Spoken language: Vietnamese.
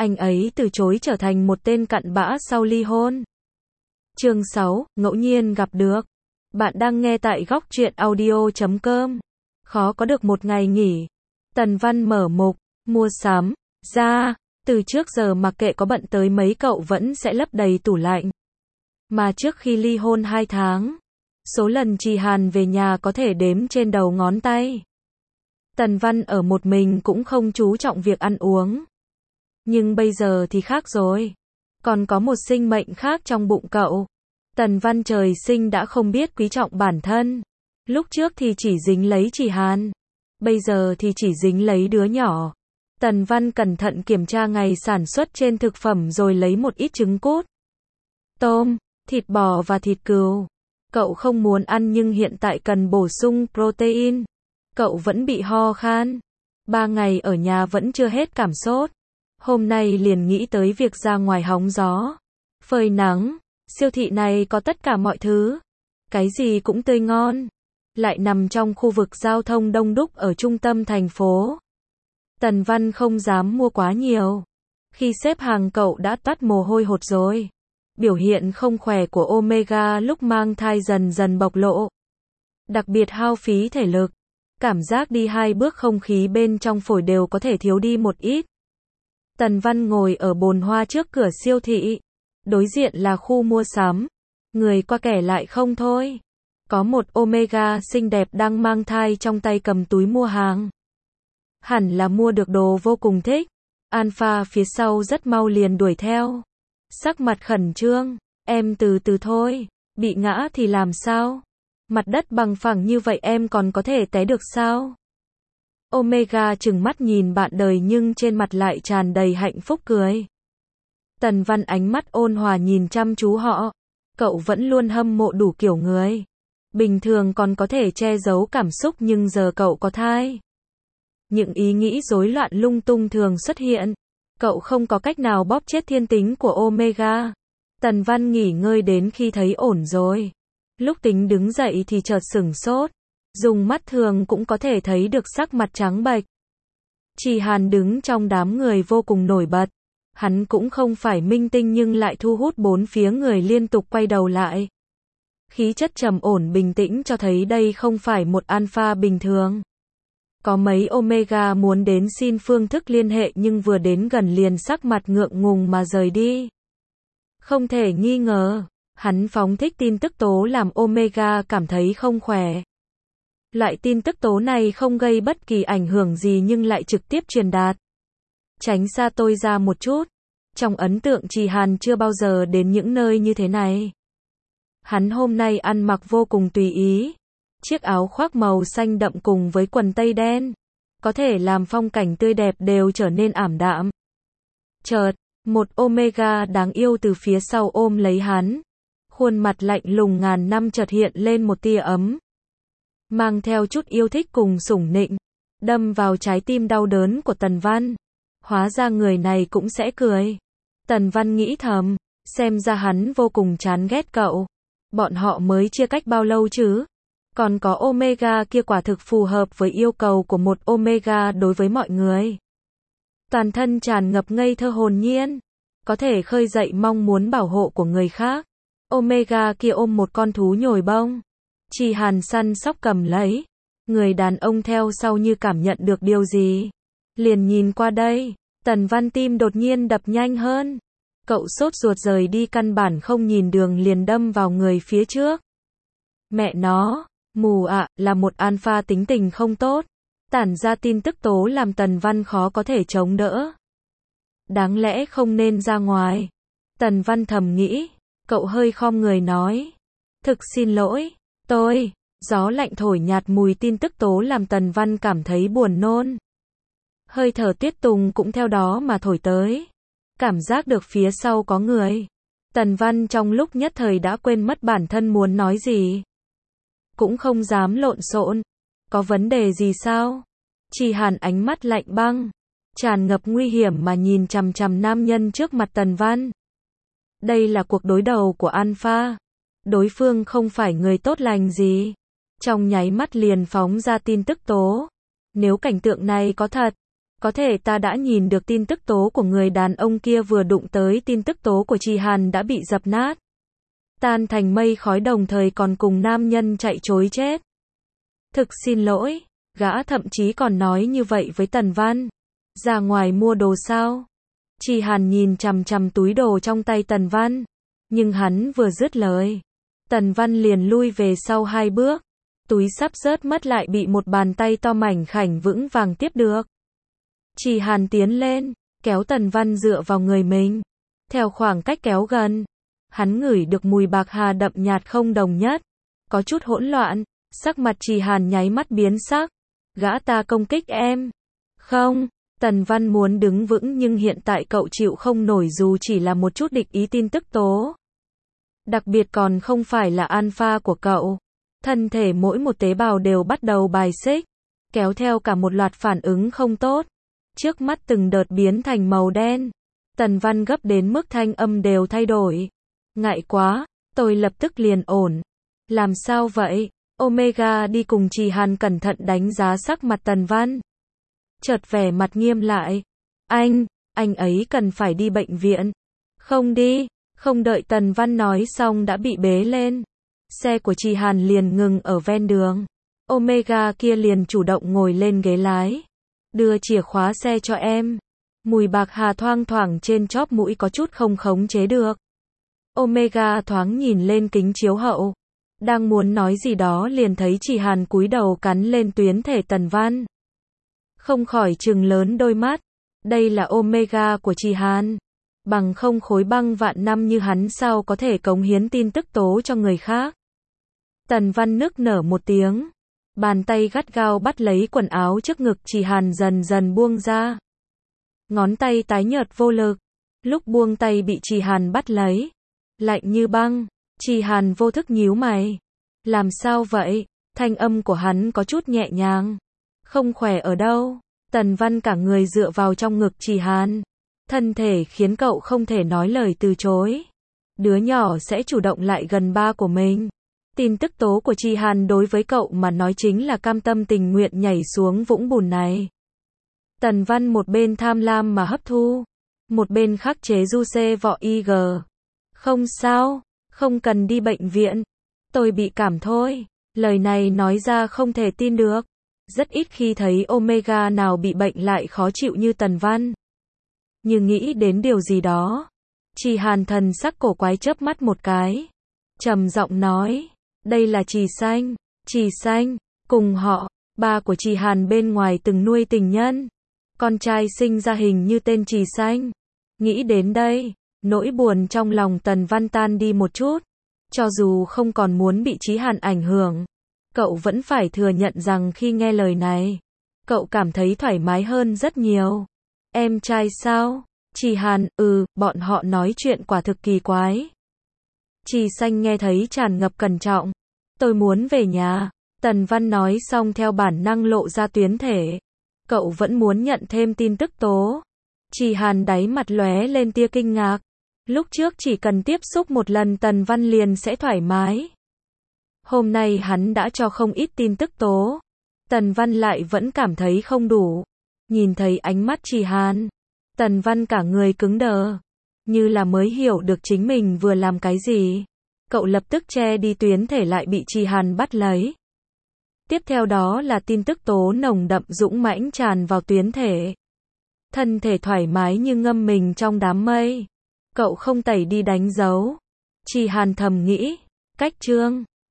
anh ấy từ chối trở thành một tên cặn bã sau ly hôn. Chương 6, ngẫu nhiên gặp được. Bạn đang nghe tại góc truyện audio.com. Khó có được một ngày nghỉ. Tần Văn mở mục, mua sắm, ra, từ trước giờ mặc kệ có bận tới mấy cậu vẫn sẽ lấp đầy tủ lạnh. Mà trước khi ly hôn 2 tháng, số lần Trì Hàn về nhà có thể đếm trên đầu ngón tay. Tần Văn ở một mình cũng không chú trọng việc ăn uống. Nhưng bây giờ thì khác rồi. Còn có một sinh mệnh khác trong bụng cậu. Tần Văn trời sinh đã không biết quý trọng bản thân. Lúc trước thì chỉ dính lấy Trì Hàn. Bây giờ thì chỉ dính lấy đứa nhỏ. Tần Văn cẩn thận kiểm tra ngày sản xuất trên thực phẩm rồi lấy một ít trứng cút, tôm, thịt bò và thịt cừu. Cậu không muốn ăn nhưng hiện tại cần bổ sung protein. Cậu vẫn bị ho khan. 3 ngày ở nhà vẫn chưa hết cảm sốt. Hôm nay liền nghĩ tới việc ra ngoài hóng gió, phơi nắng. Siêu thị này có tất cả mọi thứ. Cái gì cũng tươi ngon. Lại nằm trong khu vực giao thông đông đúc ở trung tâm thành phố. Tần Văn không dám mua quá nhiều. Khi xếp hàng cậu đã toát mồ hôi hột rồi. Biểu hiện không khỏe của Omega lúc mang thai dần dần bộc lộ. Đặc biệt hao phí thể lực. Cảm giác đi 2 bước không khí bên trong phổi đều có thể thiếu đi một ít. Tần Văn ngồi ở bồn hoa trước cửa siêu thị. Đối diện là khu mua sắm. Người qua kẻ lại không thôi. Có một Omega xinh đẹp đang mang thai trong tay cầm túi mua hàng. Hẳn là mua được đồ vô cùng thích. Alpha phía sau rất mau liền đuổi theo. Sắc mặt khẩn trương. Em từ từ thôi. Bị ngã thì làm sao? Mặt đất bằng phẳng như vậy em còn có thể té được sao? Omega trừng mắt nhìn bạn đời nhưng trên mặt lại tràn đầy hạnh phúc cười. Tần Văn ánh mắt ôn hòa nhìn chăm chú họ. Cậu vẫn luôn hâm mộ đủ kiểu người. Bình thường còn có thể che giấu cảm xúc nhưng giờ cậu có thai. Những ý nghĩ rối loạn lung tung thường xuất hiện. Cậu không có cách nào bóp chết thiên tính của Omega. Tần Văn nghỉ ngơi đến khi thấy ổn rồi. Lúc tính đứng dậy thì chợt sửng sốt. Dùng mắt thường cũng có thể thấy được sắc mặt trắng bệch. Trì Hàn đứng trong đám người vô cùng nổi bật. Hắn cũng không phải minh tinh nhưng lại thu hút bốn phía người liên tục quay đầu lại. Khí chất trầm ổn bình tĩnh cho thấy đây không phải một alpha bình thường. Có mấy Omega muốn đến xin phương thức liên hệ nhưng vừa đến gần liền sắc mặt ngượng ngùng mà rời đi. Không thể nghi ngờ, hắn phóng thích tin tức tố làm Omega cảm thấy không khỏe. Loại tin tức tố này không gây bất kỳ ảnh hưởng gì nhưng lại trực tiếp truyền đạt. Tránh xa tôi ra một chút. Trong ấn tượng Trì Hàn chưa bao giờ đến những nơi như thế này. Hắn hôm nay ăn mặc vô cùng tùy ý. Chiếc áo khoác màu xanh đậm cùng với quần tây đen. Có thể làm phong cảnh tươi đẹp đều trở nên ảm đạm. Chợt, một Omega đáng yêu từ phía sau ôm lấy hắn. Khuôn mặt lạnh lùng ngàn năm chợt hiện lên một tia ấm. Mang theo chút yêu thích cùng sủng nịnh. Đâm vào trái tim đau đớn của Tần Văn. Hóa ra người này cũng sẽ cười. Tần Văn nghĩ thầm. Xem ra hắn vô cùng chán ghét cậu. Bọn họ mới chia cách bao lâu chứ? Còn có Omega kia quả thực phù hợp với yêu cầu của một Omega đối với mọi người. Toàn thân tràn ngập ngây thơ hồn nhiên. Có thể khơi dậy mong muốn bảo hộ của người khác. Omega kia ôm một con thú nhồi bông. Trì Hàn săn sóc cầm lấy. Người đàn ông theo sau như cảm nhận được điều gì. Liền nhìn qua đây. Tần Văn tim đột nhiên đập nhanh hơn. Cậu sốt ruột rời đi căn bản không nhìn đường liền đâm vào người phía trước. Mẹ nó, mù ạ, là một alpha tính tình không tốt. Tản ra tin tức tố làm Tần Văn khó có thể chống đỡ. Đáng lẽ không nên ra ngoài. Tần Văn thầm nghĩ. Cậu hơi khom người nói. Thực xin lỗi, tôi. Gió lạnh thổi nhạt mùi tin tức tố làm Tần Văn cảm thấy buồn nôn. Hơi thở Tuyết Tùng cũng theo đó mà thổi tới. Cảm giác được phía sau có người. Tần Văn trong lúc nhất thời đã quên mất bản thân muốn nói gì. Cũng không dám lộn xộn. Có vấn đề gì sao? Trì Hàn ánh mắt lạnh băng. Tràn ngập nguy hiểm mà nhìn chằm chằm nam nhân trước mặt Tần Văn. Đây là cuộc đối đầu của Alpha. Đối phương không phải người tốt lành gì. Trong nháy mắt liền phóng ra tin tức tố. Nếu cảnh tượng này có thật, Có thể ta đã nhìn được tin tức tố của người đàn ông kia vừa đụng tới tin tức tố của Trì Hàn đã bị dập nát. Tan thành mây khói đồng thời còn cùng nam nhân chạy trối chết. Thực xin lỗi, gã thậm chí còn nói như vậy với Tần Văn. Ra ngoài mua đồ sao? Trì Hàn nhìn chằm chằm túi đồ trong tay Tần Văn. Nhưng hắn vừa dứt lời. Tần Văn liền lui về sau 2 bước. Túi sắp rớt mất lại bị một bàn tay to mảnh khảnh vững vàng tiếp được. Trì Hàn tiến lên, kéo Tần Văn dựa vào người mình. Theo khoảng cách kéo gần, hắn ngửi được mùi bạc hà đậm nhạt không đồng nhất. Có chút hỗn loạn, sắc mặt Trì Hàn nháy mắt biến sắc. Gã ta công kích em. Không, Tần Văn muốn đứng vững nhưng hiện tại cậu chịu không nổi dù chỉ là một chút địch ý tin tức tố. Đặc biệt còn không phải là alpha của cậu. Thân thể mỗi một tế bào đều bắt đầu bài xích, kéo theo cả một loạt phản ứng không tốt. Trước mắt từng đợt biến thành màu đen. Tần Văn gấp đến mức thanh âm đều thay đổi. Ngại quá, tôi lập tức liền ổn. Làm sao vậy? Omega đi cùng Trì Hàn cẩn thận đánh giá sắc mặt Tần Văn. Chợt vẻ mặt nghiêm lại. Anh ấy cần phải đi bệnh viện. Không đi, không đợi Tần Văn nói xong đã bị bế lên. Xe của Trì Hàn liền ngừng ở ven đường. Omega kia liền chủ động ngồi lên ghế lái. Đưa chìa khóa xe cho em. Mùi bạc hà thoang thoảng trên chóp mũi có chút không khống chế được. Omega thoáng nhìn lên kính chiếu hậu. Đang muốn nói gì đó liền thấy Trì Hàn cúi đầu cắn lên tuyến thể Tần Văn. Không khỏi trừng lớn đôi mắt. Đây là Omega của Trì Hàn. Bằng không khối băng vạn năm như hắn sao có thể cống hiến tin tức tố cho người khác. Tần Văn nức nở một tiếng. Bàn tay gắt gao bắt lấy quần áo trước ngực Trì Hàn dần dần buông ra. Ngón tay tái nhợt vô lực. Lúc buông tay bị Trì Hàn bắt lấy. Lạnh như băng. Trì Hàn vô thức nhíu mày. Làm sao vậy? Thanh âm của hắn có chút nhẹ nhàng. Không khỏe ở đâu? Tần Văn cả người dựa vào trong ngực Trì Hàn. Thân thể khiến cậu không thể nói lời từ chối. Đứa nhỏ sẽ chủ động lại gần ba của mình. Tin tức tố của Trì Hàn đối với cậu mà nói chính là cam tâm tình nguyện nhảy xuống vũng bùn này. Tần Văn một bên tham lam mà hấp thu, một bên khắc chế du xê vọ IG. Không sao, không cần đi bệnh viện. Tôi bị cảm thôi. Lời này nói ra không thể tin được. Rất ít khi thấy Omega nào bị bệnh lại khó chịu như Tần Văn. Như nghĩ đến điều gì đó. Trì Hàn thần sắc cổ quái chớp mắt một cái. Trầm giọng nói. Đây là Trì Xanh. Trì Xanh, cùng họ, ba của Trì Hàn bên ngoài từng nuôi tình nhân. Con trai sinh ra hình như tên Trì Xanh. Nghĩ đến đây, nỗi buồn trong lòng Tần Văn tan đi một chút. Cho dù không còn muốn bị Trì Hàn ảnh hưởng, cậu vẫn phải thừa nhận rằng khi nghe lời này, cậu cảm thấy thoải mái hơn rất nhiều. Em trai sao? Trì Hàn, bọn họ nói chuyện quả thực kỳ quái. Trì Xanh nghe thấy tràn ngập cẩn trọng. Tôi muốn về nhà. Tần Văn nói xong theo bản năng lộ ra tuyến thể. Cậu vẫn muốn nhận thêm tin tức tố. Trì Hàn đáy mặt lóe lên tia kinh ngạc. Lúc trước chỉ cần tiếp xúc một lần Tần Văn liền sẽ thoải mái. Hôm nay hắn đã cho không ít tin tức tố. Tần Văn lại vẫn cảm thấy không đủ. Nhìn thấy ánh mắt Trì Hàn, Tần Văn cả người cứng đờ. Như là mới hiểu được chính mình vừa làm cái gì. Cậu lập tức che đi tuyến thể lại bị Trì Hàn bắt lấy. Tiếp theo đó là tin tức tố nồng đậm dũng mãnh tràn vào tuyến thể. Thân thể thoải mái như ngâm mình trong đám mây. Cậu không tẩy đi đánh dấu. Trì Hàn thầm nghĩ. Cách chương